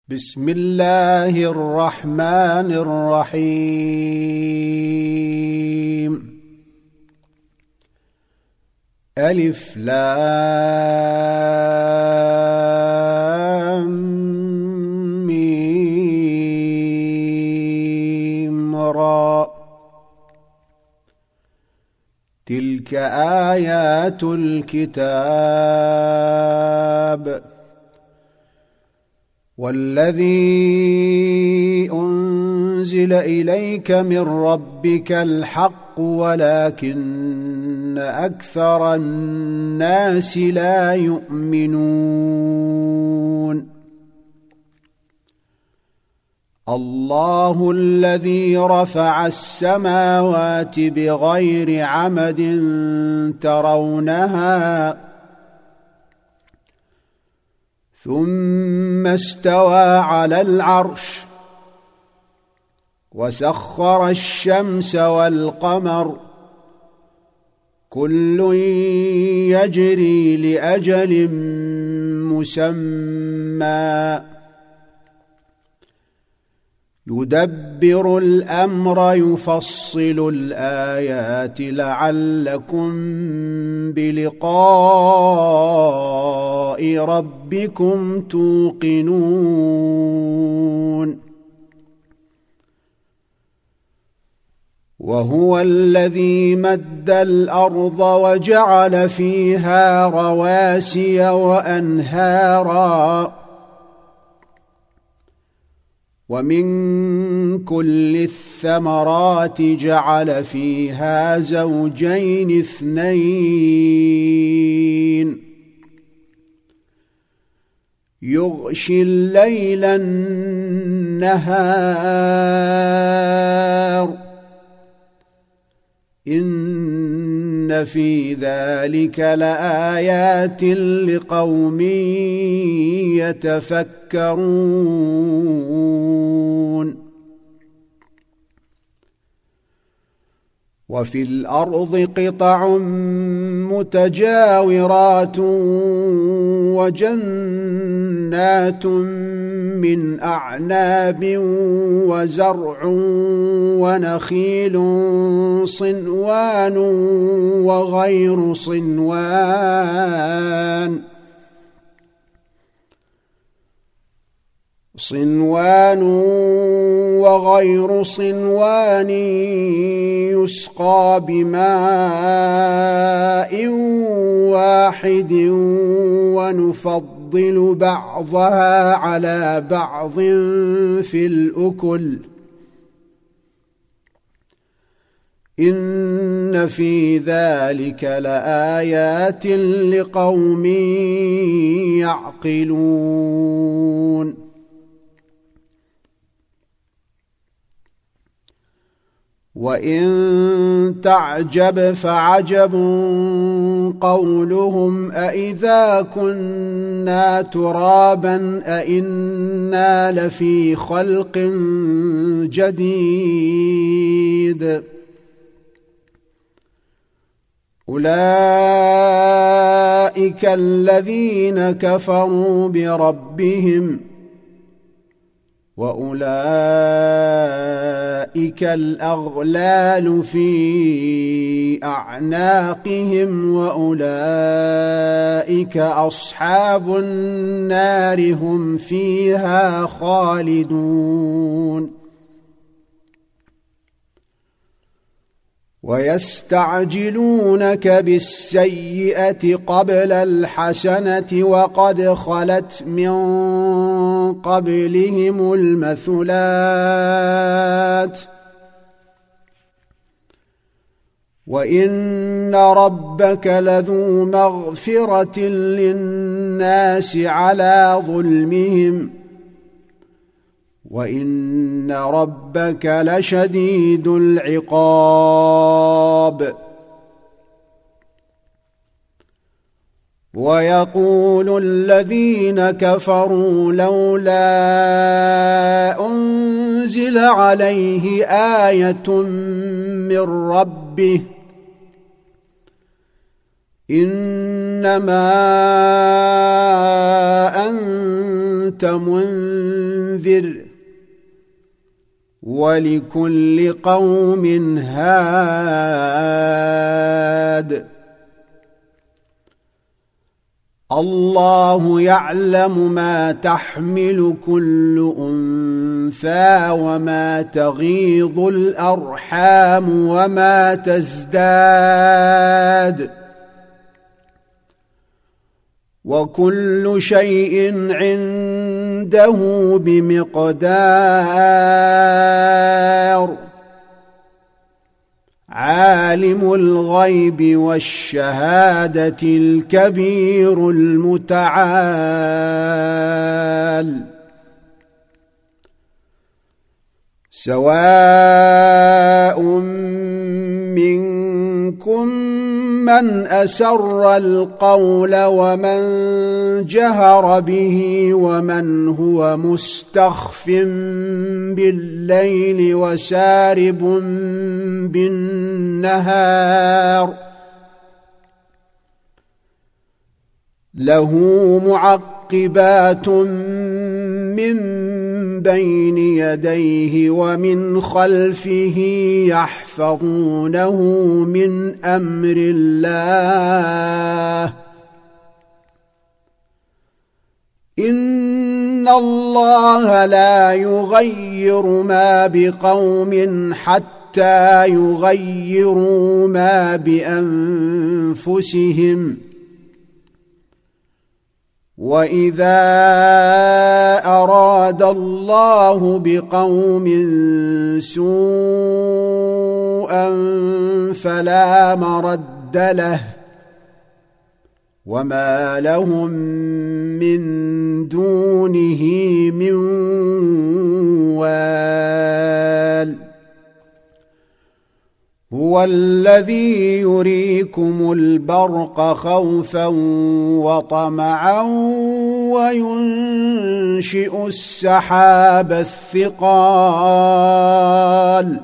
بسم الله الرحمن الرحيم. ألف لام ميم را، تلك آيات الكتاب. والذي أنزل إليك من ربك الحق ولكن أكثر الناس لا يؤمنون. الله الذي رفع السماوات بغير عمد ترونها ثم استوى على العرش وسخر الشمس والقمر كل يجري لأجل مسمى يدبر الأمر يفصل الآيات لعلكم بلقاء ربكم توقنون. وهو الذي مد الأرض وجعل فيها رواسي وأنهارا ومن كل الثمرات جعل فيها زوجين اثنين يغشي الليل النهار إن في ذلك لآيات لقوم يتفكرون. وفي الأرض قطع متجاورات وجنات من أعناب وزرع ونخيل صنوان وغير صنوان يسقى بماء واحد ونفضل بعضها على بعض في الأكل إن في ذلك لآيات لقوم يعقلون. وإن تعجب فعجب قولهم أإذا كنا ترابا أإنا لفي خلق جديد أولئك الذين كفروا بربهم وأولئك الأغلال في أعناقهم وأولئك أصحاب النار هم فيها خالدون. ويستعجلونك بالسيئة قبل الحسنة وقد خلت من قبلهم المثلات وإن ربك لذو مغفرة للناس على ظلمهم وإن ربك لشديد العقاب. ويقول الذين كفروا لولا أنزل عليه آية من ربه إنما أنزل أنت منذر ولكل قوم هاد الله يعلم ما تحمل كل أنثى وما تغيض الأرحام وما تزداد وكل شيء عنده بمقدار عالم الغيب والشهادة الكبير المتعال سواء منكم من أسر القول ومن جهر به ومن هو مستخف بالليل وسارب بالنهار له معقبات من بين يديه ومن خلفه يحفظونه من أمر الله إن الله لا يغير ما بقوم حتى يغيروا ما بأنفسهم وإذا أراد الله بقوم سوءا فلا مرد له وما لهم من دونه من وال هو الذي يريكم البرق خوفا وطمعا وينشئ السحاب الثقال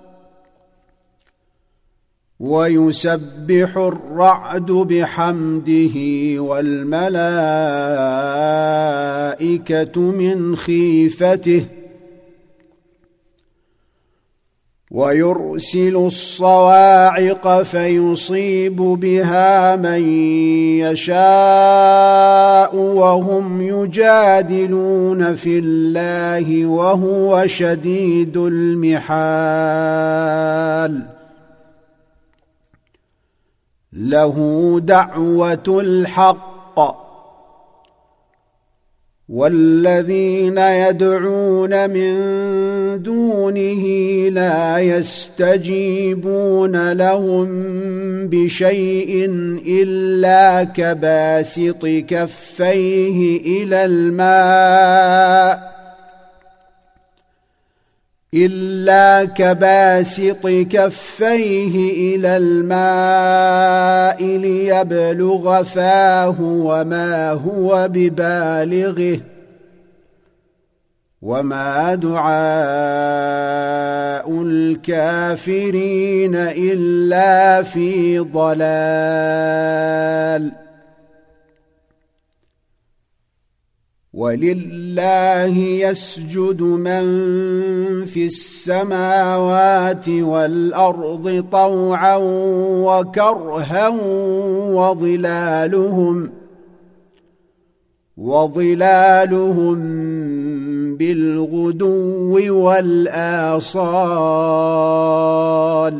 ويسبح الرعد بحمده والملائكة من خيفته ويرسل الصواعق فيصيب بها من يشاء وهم يجادلون في الله وهو شديد المحال له دعوة الحق والذين يدعون من دونه لا يستجيبون لهم بشيء إلا كباسط كفيه إلى الماء ليبلغ فاه وما هو ببالغه وما دعاء الكافرين إلا في ضلال ولله يسجد من في السماوات والأرض طوعا وكرها وظلالهم بالغدو والآصال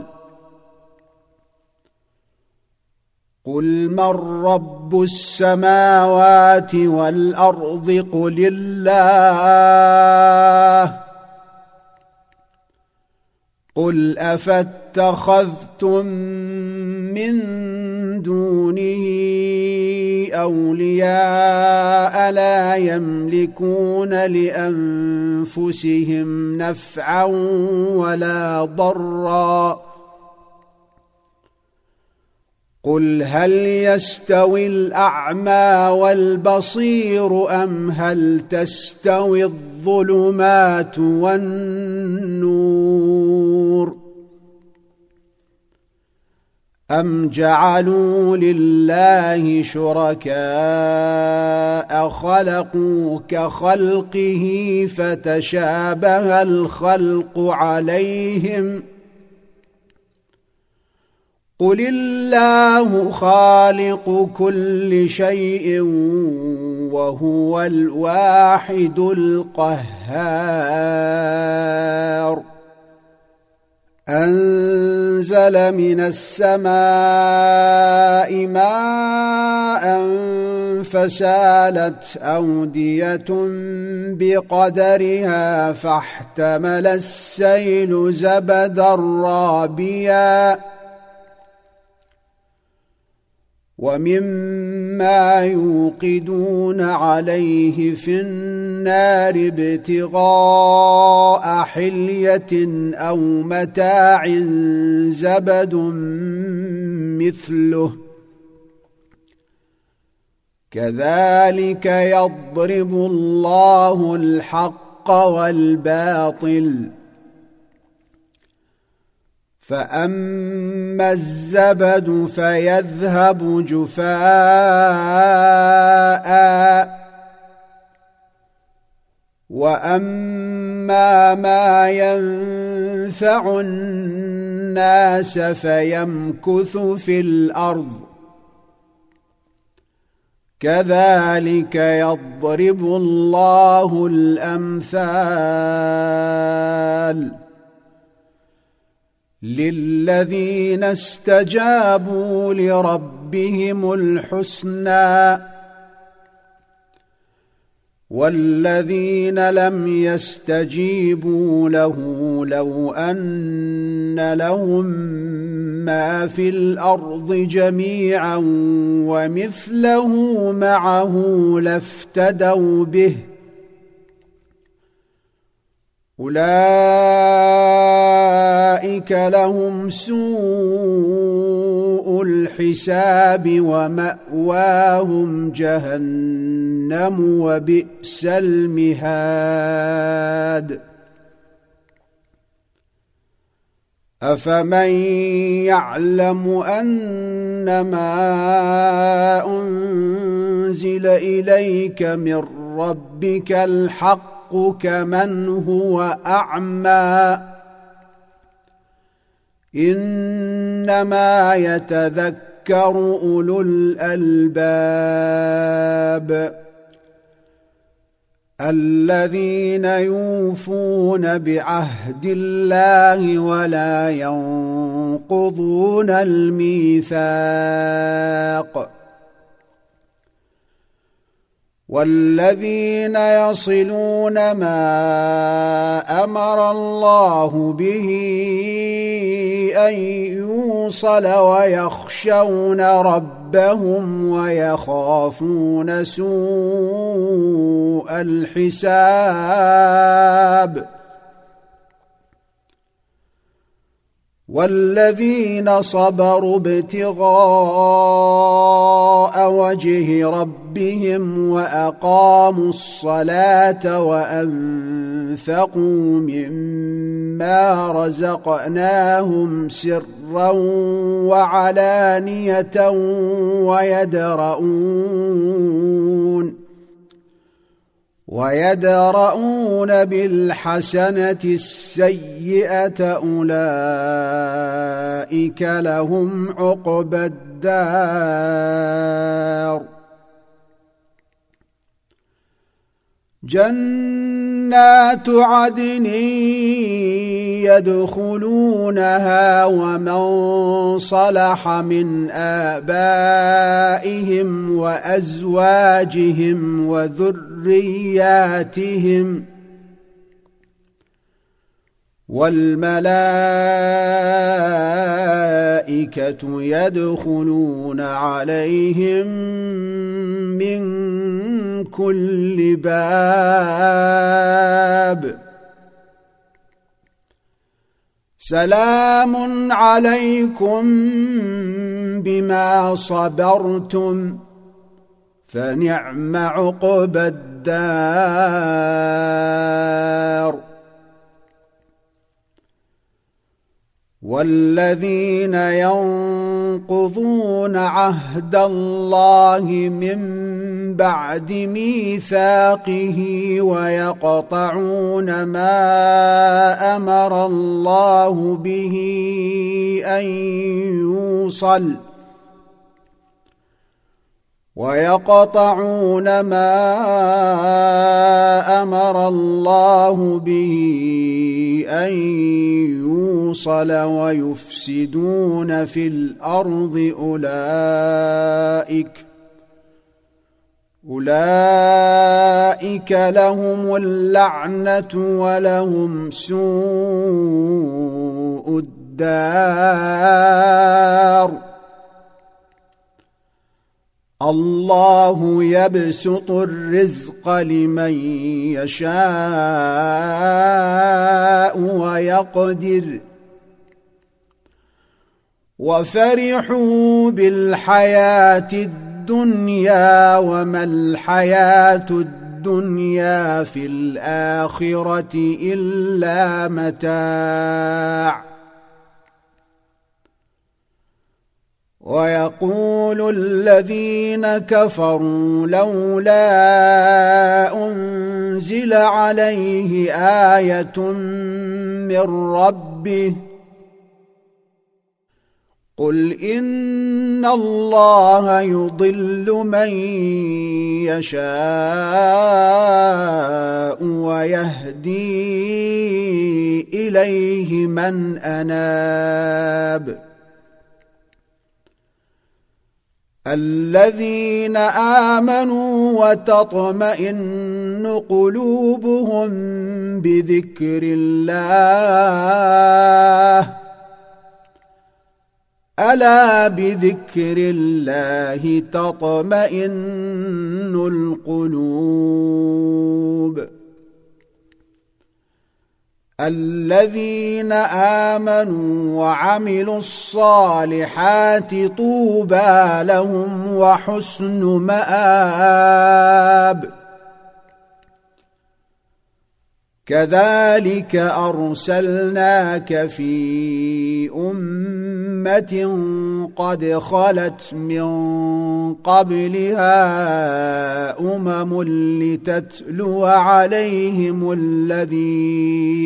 قل من رب السماوات والأرض قل الله قل أفاتخذتم من دونه أولياء لا يملكون لأنفسهم نفعا ولا ضرا قل هل يستوي الأعمى والبصير أم هل تستوي الظلمات والنور أم جعلوا لله شركاء خلقوا كخلقه فتشابه الخلق عليهم قل الله خالق كل شيء وهو الواحد القهار أنزل من السماء ماء فسالت أودية بقدرها فاحتمل السيل زبدا رابيا ومما يوقدون عليه في النار ابتغاء حلية أو متاع زبد مثله كذلك يضرب الله الحق والباطل فأما الزبد فيذهب جفاء وأما ما ينفع الناس فيمكث في الأرض كذلك يضرب الله الأمثال للذين استجابوا لربهم الحسنى والذين لم يستجيبوا له لو أن لهم ما في الأرض جميعا ومثله معه لافتدوا به أولئك لهم سوء الحساب ومأواهم جهنم وبئس المهاد أفمن يعلم أنما أنزل إليك من ربك الحق كمن هو أعمى إنما يتذكر أولو الألباب الذين يوفون بعهد الله ولا ينقضون الميثاق والذين يصلون ما أمر الله به أن يوصل ويخشون ربهم ويخافون سوء الحساب والذين صبروا ابتغاء وجه ربهم وأقاموا الصلاة وأنفقوا مما رزقناهم سرا وعلانية ويدرؤون بالحسنة السيئة أولئك لهم عقبى الدار جنات عدن يدخلونها ومن صلح من آبائهم وأزواجهم وذرياتهم والملائكة يدخلون عليهم من كل باب سلام عليكم بما صبرتم فنعم عقبى الدار والذين ينقضون عهد الله من بعد ميثاقه ويقطعون ما أمر الله به أن يوصل ويفسدون في الأرض أولئك لهم اللعنة ولهم سوء الدار. الله يبسط الرزق لمن يشاء ويقدر وفرحوا بالحياة الدنيا وما الحياة الدنيا في الآخرة إلا متاع. ويقول الذين كفروا لولا أنزل عليه آية من ربه قل إن الله يضل من يشاء ويهدي إليه من أناب. الذين آمنوا وتطمئن قلوبهم بذكر الله ألا بذكر الله تطمئن القلوب. الذين آمنوا وعملوا الصالحات طوبى لهم وحسن مآب. كذلك أرسلناك في أمة قد خلت من قبلها لتتلو عليهم الذي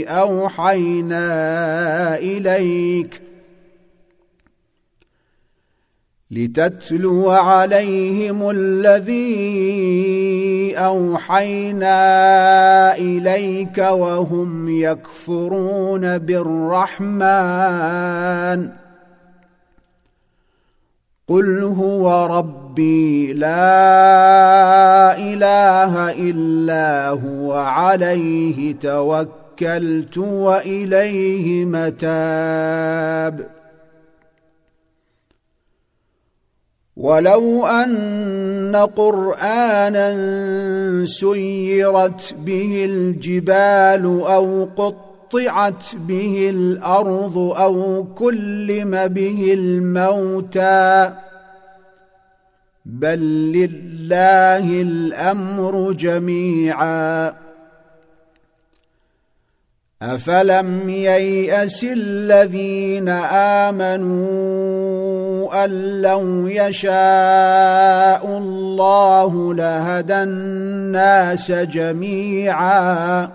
أوحينا إليك وهم يكفرون بالرحمن قل هو ربي لا إله إلا هو عليه توكلت وإليه متاب. ولو أن قرآنا سيرت به الجبال أو قطعت به الأرض أو كلم به الموتى بل لله الأمر جميعا. أفلم ييأس الذين آمنوا أن لو يشاء الله لهدى الناس جميعا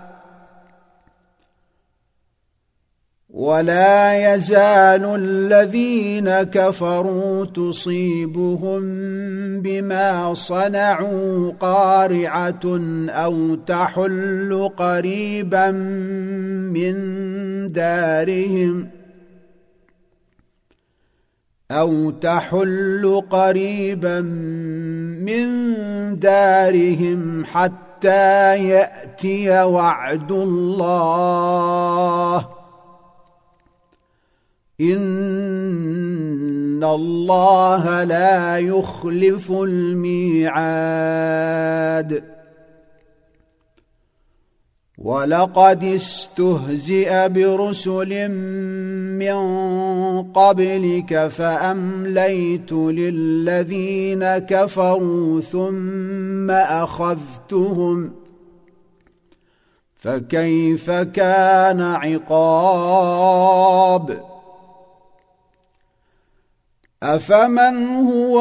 ولا يزال الذين كفروا تصيبهم بما صنعوا قارعة أو تحل قريبا من دارهم حتى يأتي وعد الله إن الله لا يخلف الميعاد. ولقد استهزئ برسل من قبلك فأمليت للذين كفروا ثم أخذتهم فكيف كان عقاب. أفمن هو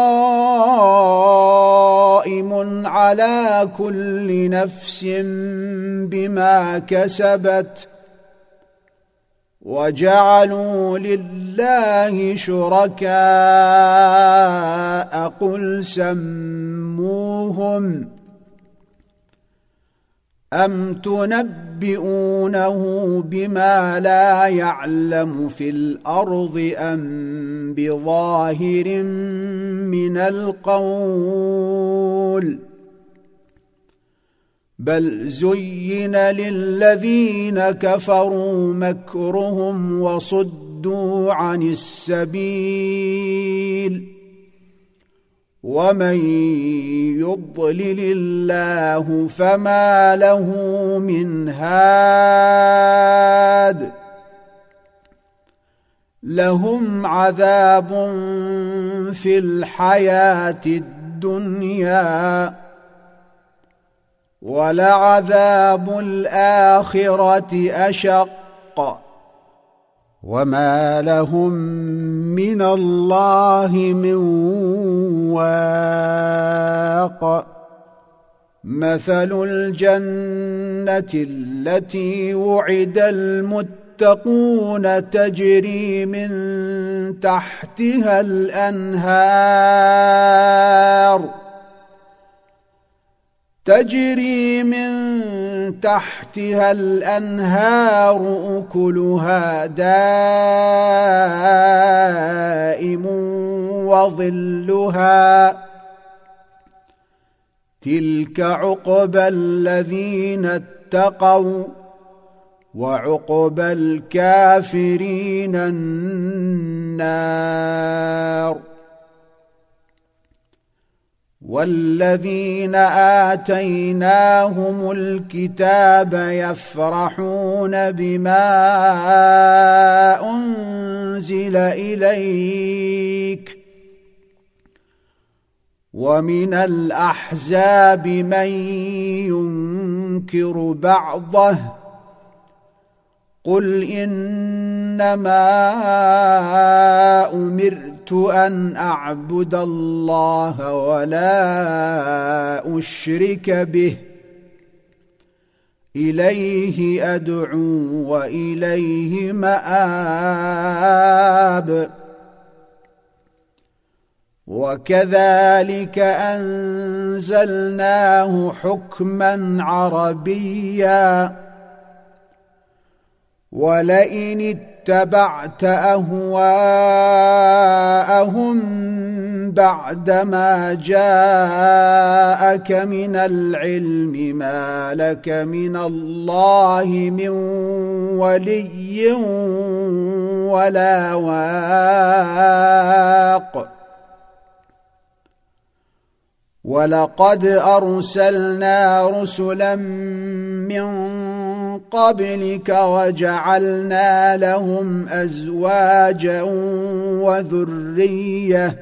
قائم على كل نفس بما كسبت وجعلوا لله شركاء قل سموهم أم تنبئونه بما لا يعلم في الأرض أم بظاهر من القول بل زين للذين كفروا مكرهم وصدوا عن السبيل ومن يضلل الله فما له من هاد لهم عذاب في الحياة الدنيا ولعذاب الآخرة أشق وما لهم من الله من واق مثل الجنة التي وعد المتقون تجري من تحتها الأنهار أكلها دائم وظلها تلك عقبى الذين اتقوا وعقبى الكافرين النار والذين آتيناهم الكتاب يفرحون بما أنزل إليك ومن الأحزاب من ينكر بعضه قل إنما أمرت أن أعبد الله ولا أشرك به إليه أدعو وإليه مآب وكذلك أنزلناه حكما عربيا ولئن اتبعت أهواءهم بعدما جاءك من العلم ما لك من الله من ولي ولا واق ولقد أرسلنا رسلا من قبلك وجعلنا لهم أزواجا وذرية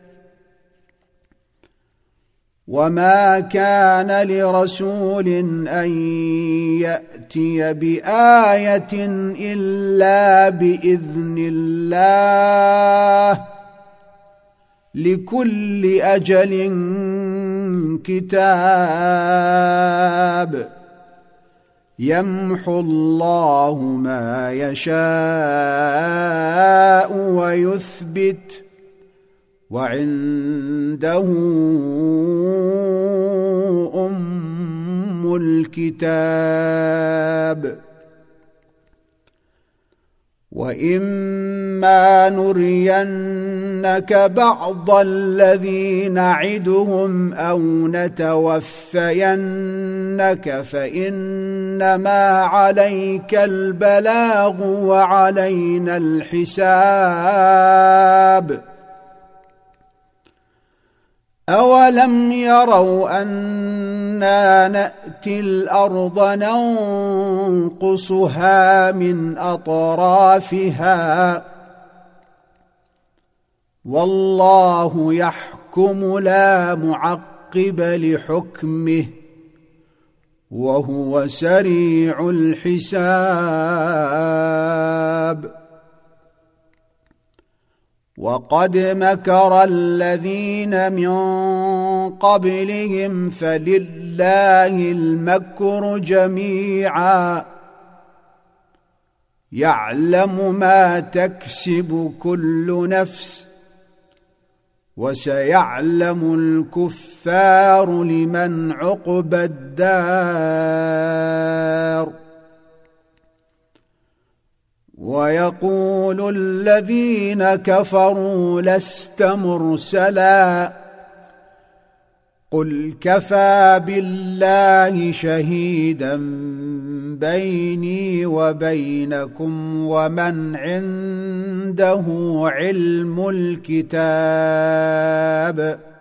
وما كان لرسول أن يأتي بآية إلا بإذن الله لكل أجل كتاب يمحو الله ما يشاء ويثبت وعنده أم الكتاب وإما نرينك بعض الذي نعدهم أو نتوفينك فإنما عليك البلاغ وعلينا الحساب أولم يروا أنا نأتي الأرض ننقصها من أطرافها والله يحكم لا معقب لحكمه وهو سريع الحساب وقد مكر الذين من قبلهم فلله المكر جميعا يعلم ما تكسب كل نفس وسيعلم الكفار لمن عقبى الدار ويقول الذين كفروا لست مرسلا قل كفى بالله شهيدا بيني وبينكم ومن عنده علم الكتاب